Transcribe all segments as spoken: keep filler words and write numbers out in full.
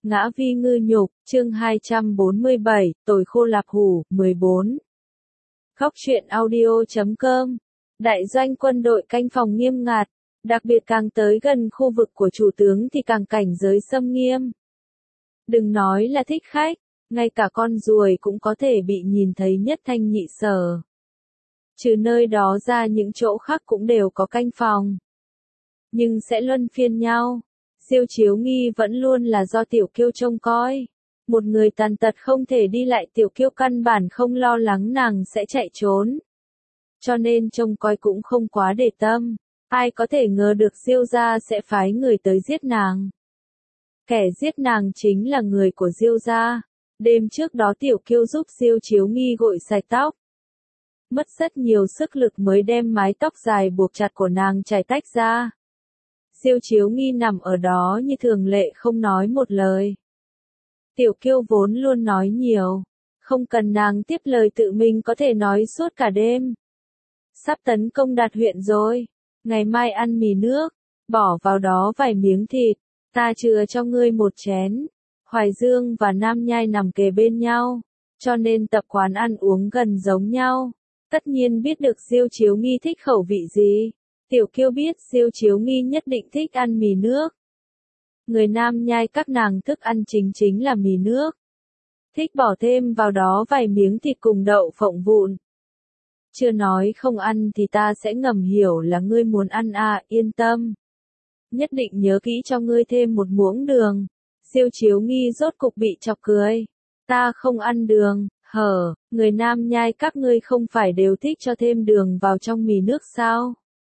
Ngã vi ngư nhục, chương hai trăm bốn mươi bảy, tồi khô lạp hủ, mười bốn. Khóc chuyện audio chấm com. Đại doanh quân đội canh phòng nghiêm ngặt, đặc biệt càng tới gần khu vực của chủ tướng thì càng cảnh giới xâm nghiêm. Đừng nói là thích khách, ngay cả con ruồi cũng có thể bị nhìn thấy nhất thanh nhị sở. Trừ nơi đó ra những chỗ khác cũng đều có canh phòng. Nhưng sẽ luân phiên nhau. Diêu Chiếu Nghi vẫn luôn là do Tiểu Kiêu trông coi. Một người tàn tật không thể đi lại, Tiểu Kiêu căn bản không lo lắng nàng sẽ chạy trốn. Cho nên trông coi cũng không quá để tâm. Ai có thể ngờ được Diêu gia sẽ phái người tới giết nàng. Kẻ giết nàng chính là người của Diêu gia. Đêm trước đó Tiểu Kiêu giúp Diêu Chiếu Nghi gội sạch tóc. Mất rất nhiều sức lực mới đem mái tóc dài buộc chặt của nàng chải tách ra. Diêu Chiếu Nghi nằm ở đó như thường lệ không nói một lời. Tiểu Kiêu vốn luôn nói nhiều, không cần nàng tiếp lời tự mình có thể nói suốt cả đêm. Sắp tấn công Đạt huyện rồi, ngày mai ăn mì nước, bỏ vào đó vài miếng thịt, ta chừa cho ngươi một chén. Hoài Dương và Nam Nhai nằm kề bên nhau, cho nên tập quán ăn uống gần giống nhau. Tất nhiên biết được Diêu Chiếu Nghi thích khẩu vị gì. Tiểu Kiêu biết Diêu Chiếu Nghi nhất định thích ăn mì nước. Người Nam Nhai các nàng thức ăn chính chính là mì nước. Thích bỏ thêm vào đó vài miếng thịt cùng đậu phộng vụn. Chưa nói không ăn thì ta sẽ ngầm hiểu là ngươi muốn ăn à, yên tâm. Nhất định nhớ kỹ cho ngươi thêm một muỗng đường. Diêu Chiếu Nghi rốt cục bị chọc cười. Ta không ăn đường, hở, người Nam Nhai các ngươi không phải đều thích cho thêm đường vào trong mì nước sao?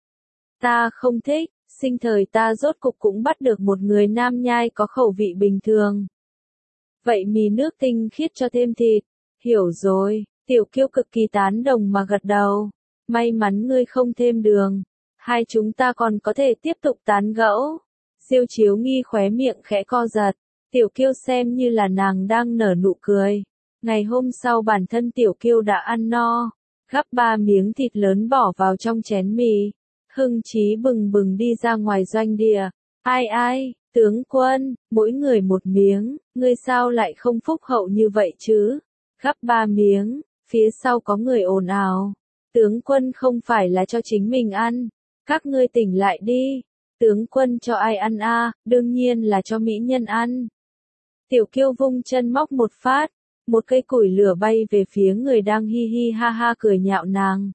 Ta không thích, sinh thời ta rốt cục cũng bắt được một người Nam Nhai có khẩu vị bình thường. Vậy mì nước tinh khiết cho thêm thịt, hiểu rồi, Tiểu Kiêu cực kỳ tán đồng mà gật đầu. May mắn ngươi không thêm đường, hai chúng ta còn có thể tiếp tục tán gẫu. Diêu Chiếu Nghi khóe miệng khẽ co giật, Tiểu Kiêu xem như là nàng đang nở nụ cười. Ngày hôm sau bản thân Tiểu Kiêu đã ăn no, gắp ba miếng thịt lớn bỏ vào trong chén mì. Hưng chí bừng bừng đi ra ngoài doanh địa. Ai ai, tướng quân, mỗi người một miếng, ngươi sao lại không phúc hậu như vậy chứ? Gắp ba miếng, phía sau có người ồn ào. Tướng quân không phải là cho chính mình ăn. Các ngươi tỉnh lại đi. Tướng quân cho ai ăn a? À? Đương nhiên là cho mỹ nhân ăn. Tiểu Kiêu vung chân móc một phát. Một cây củi lửa bay về phía người đang hi hi ha ha cười nhạo nàng.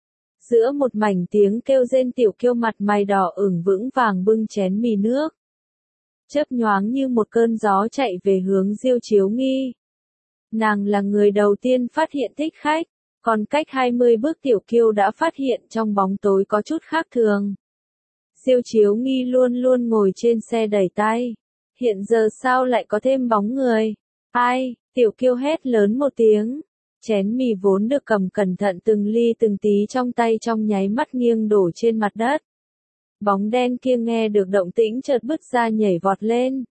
Giữa một mảnh tiếng kêu rên Tiểu Kiêu mặt mày đỏ ửng vững vàng bưng chén mì nước. Chớp nhoáng như một cơn gió chạy về hướng Diêu Chiếu Nghi. Nàng là người đầu tiên phát hiện thích khách, còn cách hai mươi bước Tiểu Kiêu đã phát hiện trong bóng tối có chút khác thường. Diêu Chiếu Nghi luôn luôn ngồi trên xe đẩy tay. Hiện giờ sao lại có thêm bóng người? Ai? Tiểu Kiêu hét lớn một tiếng. Chén mì vốn được cầm cẩn thận từng ly từng tí trong tay trong nháy mắt nghiêng đổ trên mặt đất. Bóng đen kia nghe được động tĩnh chợt bứt ra nhảy vọt lên.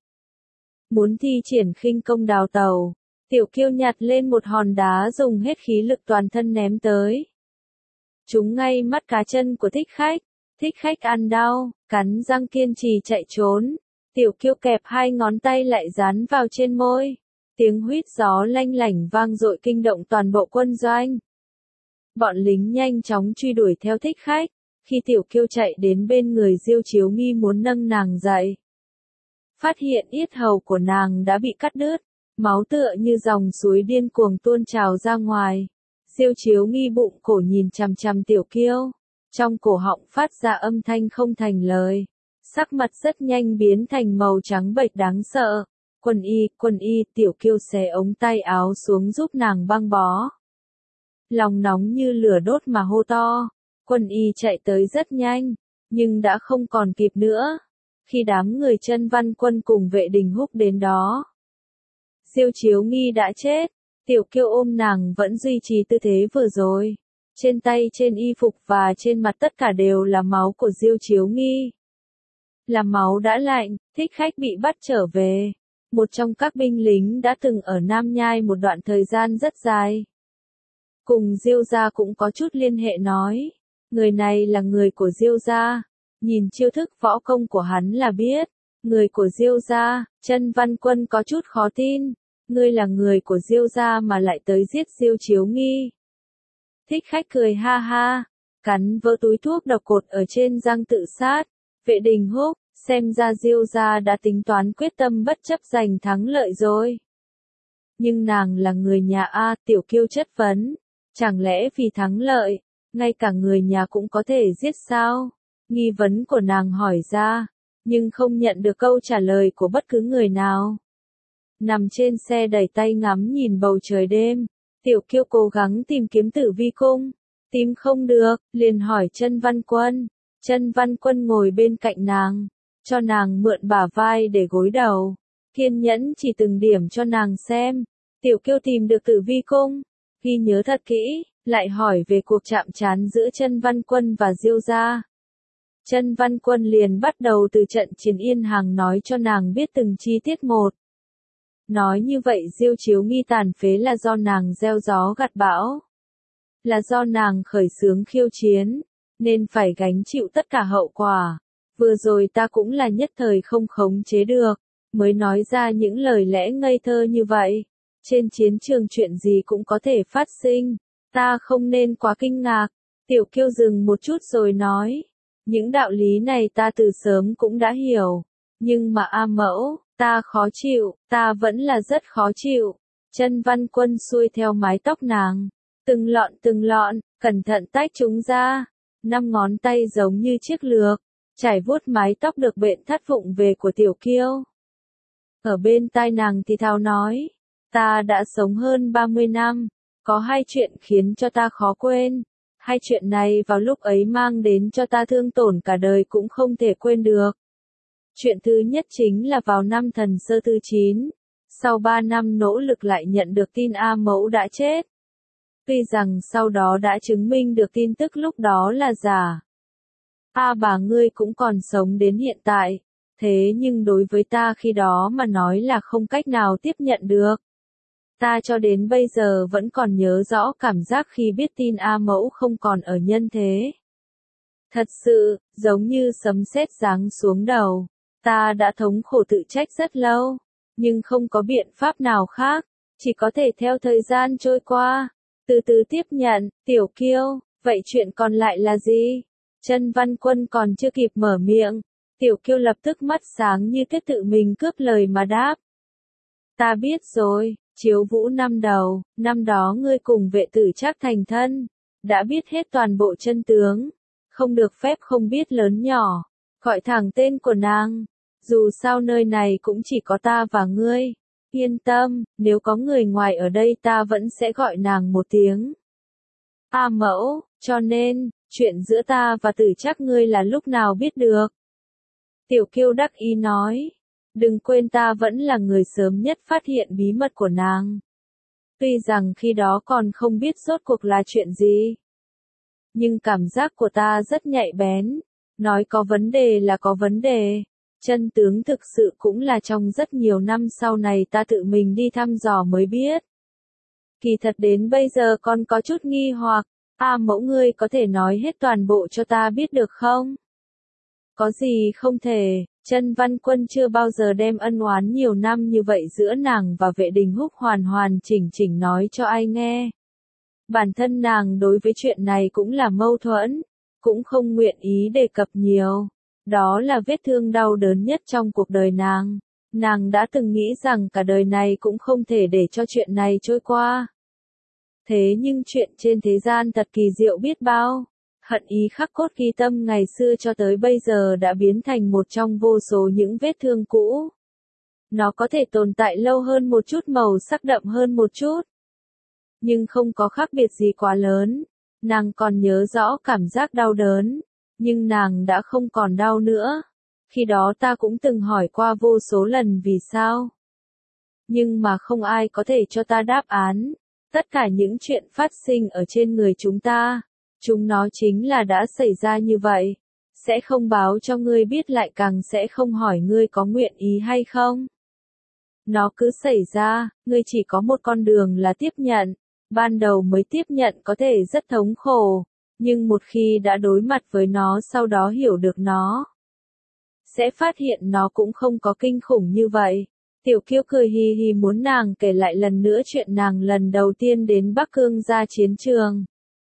Muốn thi triển khinh công đào tàu, Tiểu Kiêu nhặt lên một hòn đá dùng hết khí lực toàn thân ném tới. Trúng ngay mắt cá chân của thích khách, thích khách ăn đau, cắn răng kiên trì chạy trốn. Tiểu Kiêu kẹp hai ngón tay lại dán vào trên môi. Tiếng huýt gió lanh lảnh vang dội kinh động toàn bộ quân doanh. Bọn lính nhanh chóng truy đuổi theo thích khách. Khi Tiểu Kiêu chạy đến bên người Diêu Chiếu Nghi muốn nâng nàng dậy, phát hiện yết hầu của nàng đã bị cắt đứt, máu tựa như dòng suối điên cuồng tuôn trào ra ngoài. Diêu Chiếu Nghi bụng cổ nhìn chằm chằm Tiểu Kiêu, trong cổ họng phát ra âm thanh không thành lời, sắc mặt rất nhanh biến thành màu trắng bệch đáng sợ. Quân y, quân y, Tiểu Kiêu xé ống tay áo xuống giúp nàng băng bó. Lòng nóng như lửa đốt mà hô to. Quân y chạy tới rất nhanh, nhưng đã không còn kịp nữa. Khi đám người Chân Văn Quân cùng vệ đình húc đến đó, Diêu Chiếu Nghi đã chết. Tiểu Kiêu ôm nàng vẫn duy trì tư thế vừa rồi. Trên tay, trên y phục và trên mặt tất cả đều là máu của Diêu Chiếu Nghi. Là máu đã lạnh, thích khách bị bắt trở về. Một trong các binh lính đã từng ở Nam Nhai một đoạn thời gian rất dài. Cùng Diêu gia cũng có chút liên hệ nói. Người này là người của Diêu gia. Nhìn chiêu thức võ công của hắn là biết. Người của Diêu gia, Chân Văn Quân có chút khó tin. Ngươi là người của Diêu gia mà lại tới giết Diêu Chiếu Nghi. Thích Khách cười ha ha, cắn vỡ túi thuốc độc cột ở trên răng tự sát. Vệ Đình Húc, xem ra Diêu gia đã tính toán quyết tâm bất chấp giành thắng lợi rồi. Nhưng nàng là người nhà A, Tiểu Kiêu chất vấn. Chẳng lẽ vì thắng lợi, ngay cả người nhà cũng có thể giết sao? Nghi vấn của nàng hỏi ra, nhưng không nhận được câu trả lời của bất cứ người nào. Nằm trên xe đẩy tay ngắm nhìn bầu trời đêm, Tiểu Kiêu cố gắng tìm kiếm Tử Vi cung, tìm không được, liền hỏi Chân Văn Quân. Chân Văn Quân ngồi bên cạnh nàng, cho nàng mượn bả vai để gối đầu, kiên nhẫn chỉ từng điểm cho nàng xem. Tiểu Kiêu tìm được Tử Vi cung, ghi nhớ thật kỹ, lại hỏi về cuộc chạm trán giữa Chân Văn Quân và Diêu gia. Chân Văn Quân liền bắt đầu từ trận chiến Yên Hàng nói cho nàng biết từng chi tiết một. Nói như vậy Diêu Chiếu Nghi tàn phế là do nàng gieo gió gặt bão. Là do nàng khởi xướng khiêu chiến, nên phải gánh chịu tất cả hậu quả. Vừa rồi ta cũng là nhất thời không khống chế được, mới nói ra những lời lẽ ngây thơ như vậy. Trên chiến trường chuyện gì cũng có thể phát sinh, ta không nên quá kinh ngạc. Tiểu Kiêu dừng một chút rồi nói, những đạo lý này ta từ sớm cũng đã hiểu, nhưng mà A Mẫu, ta khó chịu, ta vẫn là rất khó chịu. Chân Văn Quân xuôi theo mái tóc nàng, từng lọn từng lọn, cẩn thận tách chúng ra, năm ngón tay giống như chiếc lược, trải vuốt mái tóc được bện thắt vụng về của Tiểu Kiêu. Ở bên tai nàng thì thào nói, ta đã sống hơn ba mươi năm, có hai chuyện khiến cho ta khó quên. Hai chuyện này vào lúc ấy mang đến cho ta thương tổn cả đời cũng không thể quên được. Chuyện thứ nhất chính là vào năm Thần Sơ thứ chín, sau ba năm nỗ lực lại nhận được tin A Mẫu đã chết. Tuy rằng sau đó đã chứng minh được tin tức lúc đó là giả. A bà ngươi cũng còn sống đến hiện tại, thế nhưng đối với ta khi đó mà nói là không cách nào tiếp nhận được. Ta cho đến bây giờ vẫn còn nhớ rõ cảm giác khi biết tin A Mẫu không còn ở nhân thế. Thật sự, giống như sấm sét giáng xuống đầu. Ta đã thống khổ tự trách rất lâu, nhưng không có biện pháp nào khác, chỉ có thể theo thời gian trôi qua, từ từ tiếp nhận. Tiểu Kiêu, vậy chuyện còn lại là gì? Chân Văn Quân còn chưa kịp mở miệng, Tiểu Kiêu lập tức mắt sáng như kết tự mình cướp lời mà đáp. Ta biết rồi. Chiếu Vũ năm đầu, năm đó ngươi cùng vệ tử Trác thành thân, đã biết hết toàn bộ chân tướng, không được phép không biết lớn nhỏ, gọi thẳng tên của nàng, dù sao nơi này cũng chỉ có ta và ngươi, yên tâm, nếu có người ngoài ở đây ta vẫn sẽ gọi nàng một tiếng. A Mẫu, cho nên, chuyện giữa ta và tử Trác ngươi là lúc nào biết được? Tiểu Kiêu đắc ý nói. Đừng quên ta vẫn là người sớm nhất phát hiện bí mật của nàng. Tuy rằng khi đó còn không biết rốt cuộc là chuyện gì. Nhưng cảm giác của ta rất nhạy bén. Nói có vấn đề là có vấn đề. Chân tướng thực sự cũng là trong rất nhiều năm sau này ta tự mình đi thăm dò mới biết. Kỳ thật đến bây giờ còn có chút nghi hoặc. A Mẫu ngươi có thể nói hết toàn bộ cho ta biết được không? Có gì không thể. Chân Văn Quân chưa bao giờ đem ân oán nhiều năm như vậy giữa nàng và Vệ Đình Húc hoàn hoàn chỉnh chỉnh nói cho ai nghe. Bản thân nàng đối với chuyện này cũng là mâu thuẫn, cũng không nguyện ý đề cập nhiều. Đó là vết thương đau đớn nhất trong cuộc đời nàng. Nàng đã từng nghĩ rằng cả đời này cũng không thể để cho chuyện này trôi qua. Thế nhưng chuyện trên thế gian thật kỳ diệu biết bao. Hận ý khắc cốt ghi tâm ngày xưa cho tới bây giờ đã biến thành một trong vô số những vết thương cũ. Nó có thể tồn tại lâu hơn một chút, màu sắc đậm hơn một chút. Nhưng không có khác biệt gì quá lớn. Nàng còn nhớ rõ cảm giác đau đớn. Nhưng nàng đã không còn đau nữa. Khi đó ta cũng từng hỏi qua vô số lần vì sao. Nhưng mà không ai có thể cho ta đáp án. Tất cả những chuyện phát sinh ở trên người chúng ta. Chúng nó chính là đã xảy ra như vậy, sẽ không báo cho ngươi biết, lại càng sẽ không hỏi ngươi có nguyện ý hay không. Nó cứ xảy ra, ngươi chỉ có một con đường là tiếp nhận. Ban đầu mới tiếp nhận có thể rất thống khổ, nhưng một khi đã đối mặt với nó sau đó hiểu được nó, sẽ phát hiện nó cũng không có kinh khủng như vậy. Tiểu Kiêu cười hì hì muốn nàng kể lại lần nữa chuyện nàng lần đầu tiên đến Bắc Cương ra chiến trường.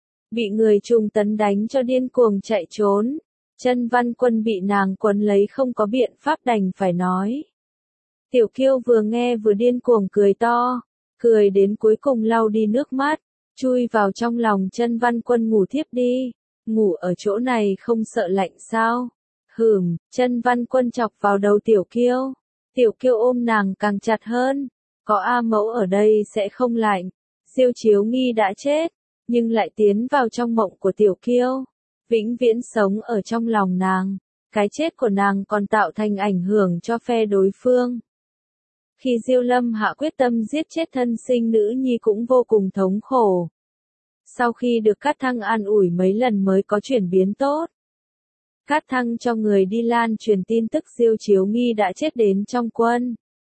Bị người Trung Tấn đánh cho điên cuồng chạy trốn. Chân Văn Quân bị nàng quấn lấy không có biện pháp đành phải nói. Tiểu Kiêu vừa nghe vừa điên cuồng cười to. Cười đến cuối cùng lau đi nước mắt. Chui vào trong lòng Chân Văn Quân ngủ thiếp đi. Ngủ ở chỗ này không sợ lạnh sao? Hửm, Chân Văn Quân chọc vào đầu Tiểu Kiêu. Tiểu Kiêu ôm nàng càng chặt hơn. Có A Mẫu ở đây sẽ không lạnh. Diêu Chiếu Nghi đã chết, nhưng lại tiến vào trong mộng của Tiểu Kiêu. Vĩnh viễn sống ở trong lòng nàng. Cái chết của nàng còn tạo thành ảnh hưởng cho phe đối phương. Khi Diêu Lâm hạ quyết tâm giết chết thân sinh nữ nhi cũng vô cùng thống khổ. Sau khi được Cát Thăng an ủi mấy lần mới có chuyển biến tốt. Cát Thăng cho người đi lan truyền tin tức Diêu Chiếu Nghi đã chết đến trong quân.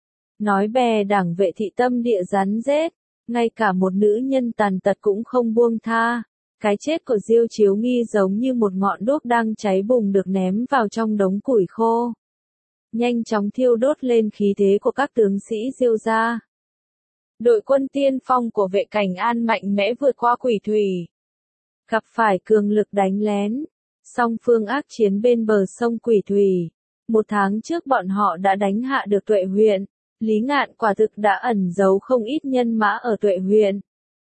Nói bè đảng vệ thị tâm địa rắn rết, ngay cả một nữ nhân tàn tật cũng không buông tha. Cái chết của Diêu Chiếu Nghi giống như một ngọn đuốc đang cháy bùng được ném vào trong đống củi khô. Nhanh chóng thiêu đốt lên khí thế của các tướng sĩ Diêu gia. Đội quân tiên phong của Vệ Cảnh An mạnh mẽ vượt qua Quỷ Thủy. Gặp phải cường lực đánh lén. Song phương ác chiến bên bờ sông Quỷ Thủy. Một tháng trước bọn họ đã đánh hạ được Tuệ huyện. Lý Ngạn quả thực đã ẩn giấu không ít nhân mã ở Tuệ huyện.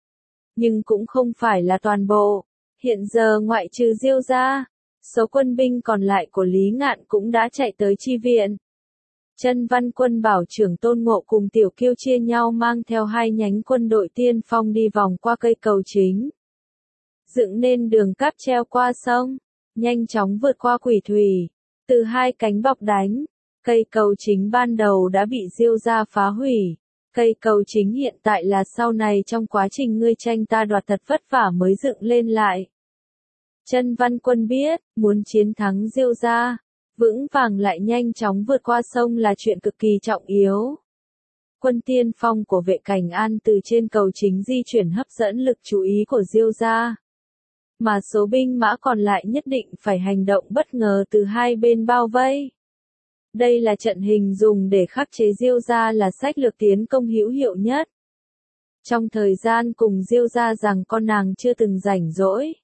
Nhưng cũng không phải là toàn bộ. Hiện giờ ngoại trừ Diêu gia, số quân binh còn lại của Lý Ngạn cũng đã chạy tới chi viện. Chân Văn Quân bảo trưởng Tôn Ngộ cùng Tiểu Kiêu chia nhau mang theo hai nhánh quân đội tiên phong đi vòng qua cây cầu chính. Dựng nên đường cáp treo qua sông, nhanh chóng vượt qua Quỷ Thủy. Từ hai cánh bọc đánh, cây cầu chính ban đầu đã bị Diêu gia phá hủy. Cây cầu chính hiện tại là sau này trong quá trình ngươi tranh ta đoạt thật vất vả mới dựng lên lại. Chân Văn Quân biết, muốn chiến thắng Diêu gia, vững vàng lại nhanh chóng vượt qua sông là chuyện cực kỳ trọng yếu. Quân tiên phong của Vệ Cảnh An từ trên cầu chính di chuyển hấp dẫn lực chú ý của Diêu gia. Mà số binh mã còn lại nhất định phải hành động bất ngờ từ hai bên bao vây. Đây là trận hình dùng để khắc chế Diêu gia là sách lược tiến công hữu hiệu nhất. Trong thời gian cùng Diêu gia rằng con nàng chưa từng rảnh rỗi,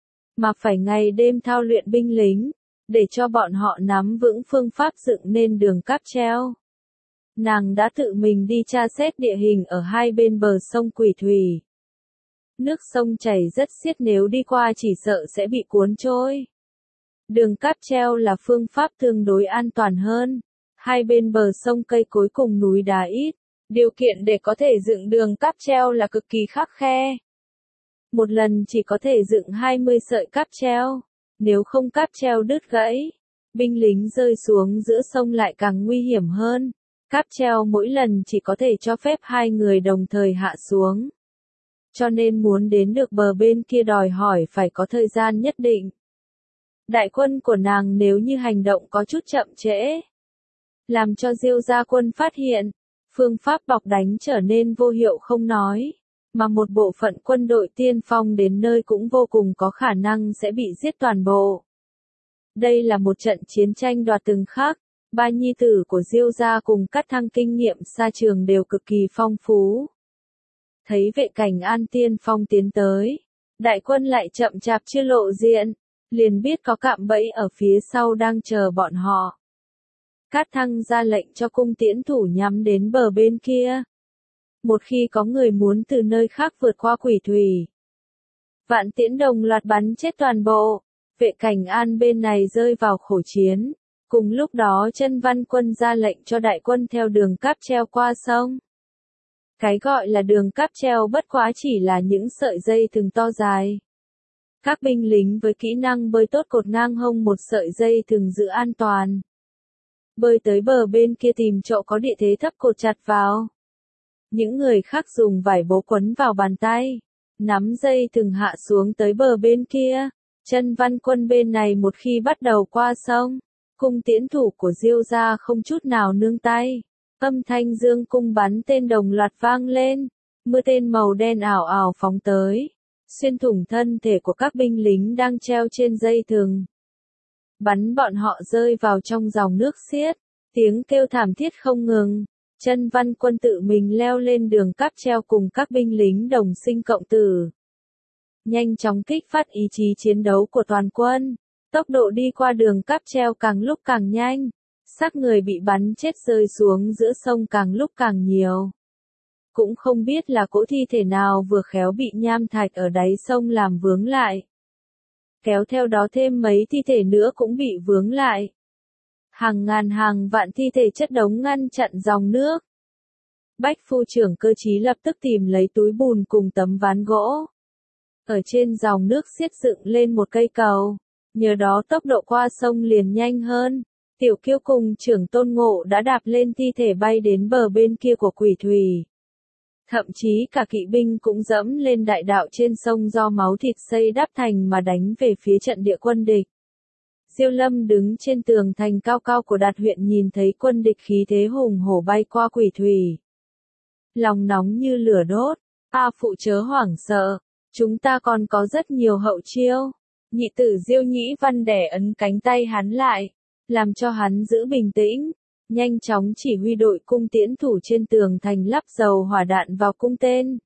mà phải ngày đêm thao luyện binh lính, để cho bọn họ nắm vững phương pháp dựng nên đường cáp treo. Nàng đã tự mình đi tra xét địa hình ở hai bên bờ sông Quỷ Thủy. Nước sông chảy rất xiết, nếu đi qua chỉ sợ sẽ bị cuốn trôi. Đường cáp treo là phương pháp tương đối an toàn hơn. Hai bên bờ sông cây cối cùng núi đá ít. Điều kiện để có thể dựng đường cáp treo là cực kỳ khắt khe. Một lần chỉ có thể dựng hai mươi sợi cáp treo. Nếu không cáp treo đứt gãy, binh lính rơi xuống giữa sông lại càng nguy hiểm hơn. Cáp treo mỗi lần chỉ có thể cho phép hai người đồng thời hạ xuống. Cho nên muốn đến được bờ bên kia đòi hỏi phải có thời gian nhất định. Đại quân của nàng nếu như hành động có chút chậm trễ, làm cho Diêu gia quân phát hiện, phương pháp bọc đánh trở nên vô hiệu không nói, mà một bộ phận quân đội tiên phong đến nơi cũng vô cùng có khả năng sẽ bị giết toàn bộ. Đây là một trận chiến tranh đoạt từng khắc, ba nhi tử của Diêu gia cùng Cát Thăng kinh nghiệm xa trường đều cực kỳ phong phú. Thấy Vệ Cảnh An tiên phong tiến tới, đại quân lại chậm chạp chưa lộ diện, liền biết có cạm bẫy ở phía sau đang chờ bọn họ. Cát Thăng ra lệnh cho cung tiễn thủ nhắm đến bờ bên kia. Một khi có người muốn từ nơi khác vượt qua Quỷ Thủy, vạn tiễn đồng loạt bắn chết toàn bộ. Vệ Cảnh An bên này rơi vào khổ chiến. Cùng lúc đó Chân Văn Quân ra lệnh cho đại quân theo đường cáp treo qua sông. Cái gọi là đường cáp treo bất quá chỉ là những sợi dây thừng to dài. Các binh lính với kỹ năng bơi tốt cột ngang hông một sợi dây thừng giữ an toàn. Bơi tới bờ bên kia tìm chỗ có địa thế thấp cột chặt vào. Những người khác dùng vải bố quấn vào bàn tay, nắm dây thừng hạ xuống tới bờ bên kia. Chân Văn Quân bên này một khi bắt đầu qua sông, cung tiễn thủ của Diêu gia không chút nào nương tay. Âm thanh dương cung bắn tên đồng loạt vang lên, mưa tên màu đen ảo ảo phóng tới, xuyên thủng thân thể của các binh lính đang treo trên dây thừng. bắn bọn họ rơi vào trong dòng nước xiết, tiếng kêu thảm thiết không ngừng. Chân Văn Quân tự mình leo lên đường cáp treo cùng các binh lính đồng sinh cộng tử. Nhanh chóng kích phát ý chí chiến đấu của toàn quân. Tốc độ đi qua đường cáp treo càng lúc càng nhanh. Xác người bị bắn chết rơi xuống giữa sông càng lúc càng nhiều. Cũng không biết là cỗ thi thể nào vừa khéo bị nham thạch ở đáy sông làm vướng lại. Kéo theo đó thêm mấy thi thể nữa cũng bị vướng lại. Hàng ngàn hàng vạn thi thể chất đống ngăn chặn dòng nước. Bách phu trưởng Cơ Chí lập tức tìm lấy túi bùn cùng tấm ván gỗ. Ở trên dòng nước xiết dựng lên một cây cầu. Nhờ đó tốc độ qua sông liền nhanh hơn. Tiểu Kiêu cùng trưởng Tôn Ngộ đã đạp lên thi thể bay đến bờ bên kia của quỷ thủy. Thậm chí cả kỵ binh cũng dẫm lên đại đạo trên sông do máu thịt xây đắp thành mà đánh về phía trận địa quân địch. Diêu Lâm đứng trên tường thành cao cao của Đạt huyện nhìn thấy quân địch khí thế hùng hổ bay qua quỷ thủy. Lòng nóng như lửa đốt, A phụ chớ hoảng sợ, chúng ta còn có rất nhiều hậu chiêu. Nhị tử Diêu Nhĩ Văn đè ấn cánh tay hắn lại, làm cho hắn giữ bình tĩnh, nhanh chóng chỉ huy đội cung tiễn thủ trên tường thành lắp dầu hỏa đạn vào cung tên.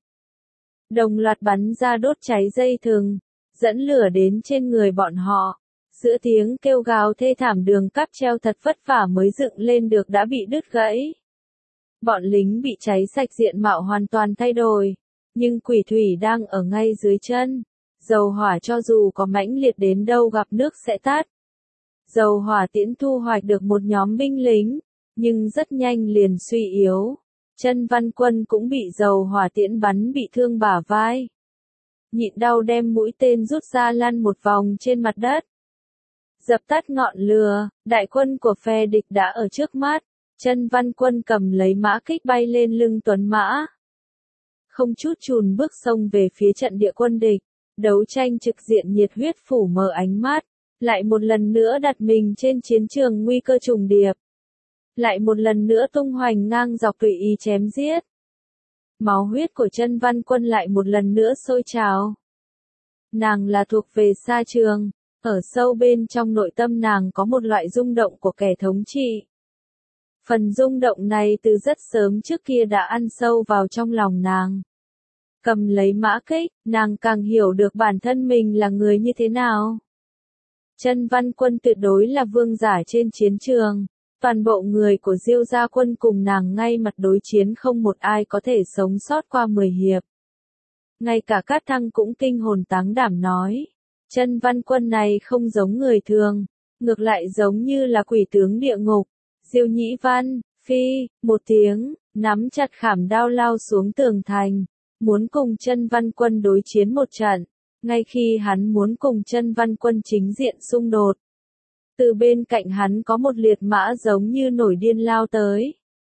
Đồng loạt bắn ra đốt cháy dây thừng, dẫn lửa đến trên người bọn họ. Giữa tiếng kêu gào thê thảm đường cáp treo thật vất vả mới dựng lên được đã bị đứt gãy. Bọn lính bị cháy sạch diện mạo hoàn toàn thay đổi, nhưng quỷ thủy đang ở ngay dưới chân. Dầu hỏa cho dù có mãnh liệt đến đâu gặp nước sẽ tắt. Dầu hỏa tiễn thu hoạch được một nhóm binh lính, nhưng rất nhanh liền suy yếu. Chân Văn Quân cũng bị dầu hỏa tiễn bắn bị thương bả vai. Nhịn đau đem mũi tên rút ra lăn một vòng trên mặt đất. Dập tắt ngọn lửa, đại quân của phe địch đã ở trước mắt. Chân Văn Quân cầm lấy mã kích bay lên lưng tuấn mã. Không chút chùn bước xông về phía trận địa quân địch. Đấu tranh trực diện nhiệt huyết phủ mờ ánh mắt. Lại một lần nữa đặt mình trên chiến trường nguy cơ trùng điệp. Lại một lần nữa tung hoành ngang dọc tùy ý chém giết. Máu huyết của Chân Văn Quân lại một lần nữa sôi trào. Nàng là thuộc về xa trường. Ở sâu bên trong nội tâm nàng có một loại rung động của kẻ thống trị. Phần rung động này từ rất sớm trước kia đã ăn sâu vào trong lòng nàng. Cầm lấy mã kích, nàng càng hiểu được bản thân mình là người như thế nào. Chân Văn Quân tuyệt đối là vương giả trên chiến trường. Toàn bộ người của Diêu gia quân cùng nàng ngay mặt đối chiến không một ai có thể sống sót qua mười hiệp. Ngay cả Cát Thăng cũng kinh hồn táng đảm nói. Chân Văn Quân này không giống người thường, ngược lại giống như là quỷ tướng địa ngục. Diêu Nhĩ Văn, phi, một tiếng, nắm chặt khảm đao lao xuống tường thành, muốn cùng Chân Văn Quân đối chiến một trận. Ngay khi hắn muốn cùng Chân Văn Quân chính diện xung đột, từ bên cạnh hắn có một liệt mã giống như nổi điên lao tới.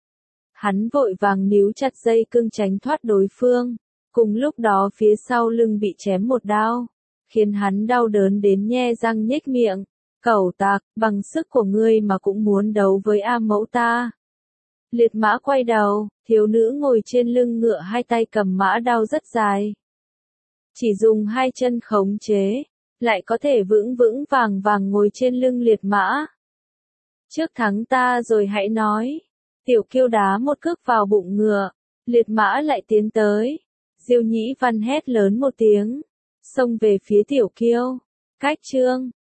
Hắn vội vàng níu chặt dây cương tránh thoát đối phương, cùng lúc đó phía sau lưng bị chém một đao, khiến hắn đau đớn đến nhe răng nhếch miệng. Cẩu tặc, bằng sức của ngươi mà cũng muốn đấu với A mẫu ta. Liệt mã quay đầu, thiếu nữ ngồi trên lưng ngựa hai tay cầm mã đao rất dài. Chỉ dùng hai chân khống chế, lại có thể vững vững vàng vàng ngồi trên lưng liệt mã. Trước thắng ta rồi hãy nói. Tiểu Kiêu đá một cước vào bụng ngựa, liệt mã lại tiến tới. Diêu Nhĩ Văn hét lớn một tiếng, xông về phía Tiểu Kiêu. Cách chương